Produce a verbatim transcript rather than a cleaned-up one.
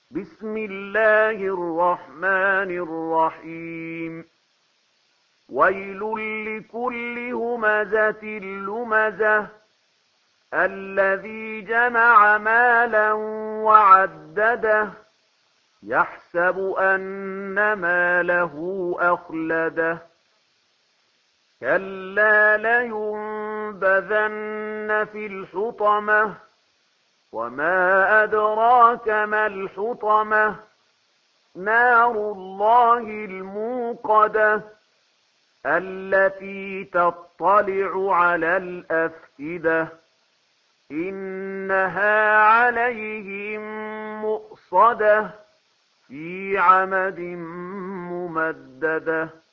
بسم الله الرحمن الرحيم ويل لكل همزة لمزة الذي جمع مالا وعدده يحسب أن ماله أخلده كلا لينبذن في الحطمة وما أدراك ما الحطمة نار الله الموقدة التي تطلع على الأفئدة إنها عليهم مؤصدة في عمد ممددة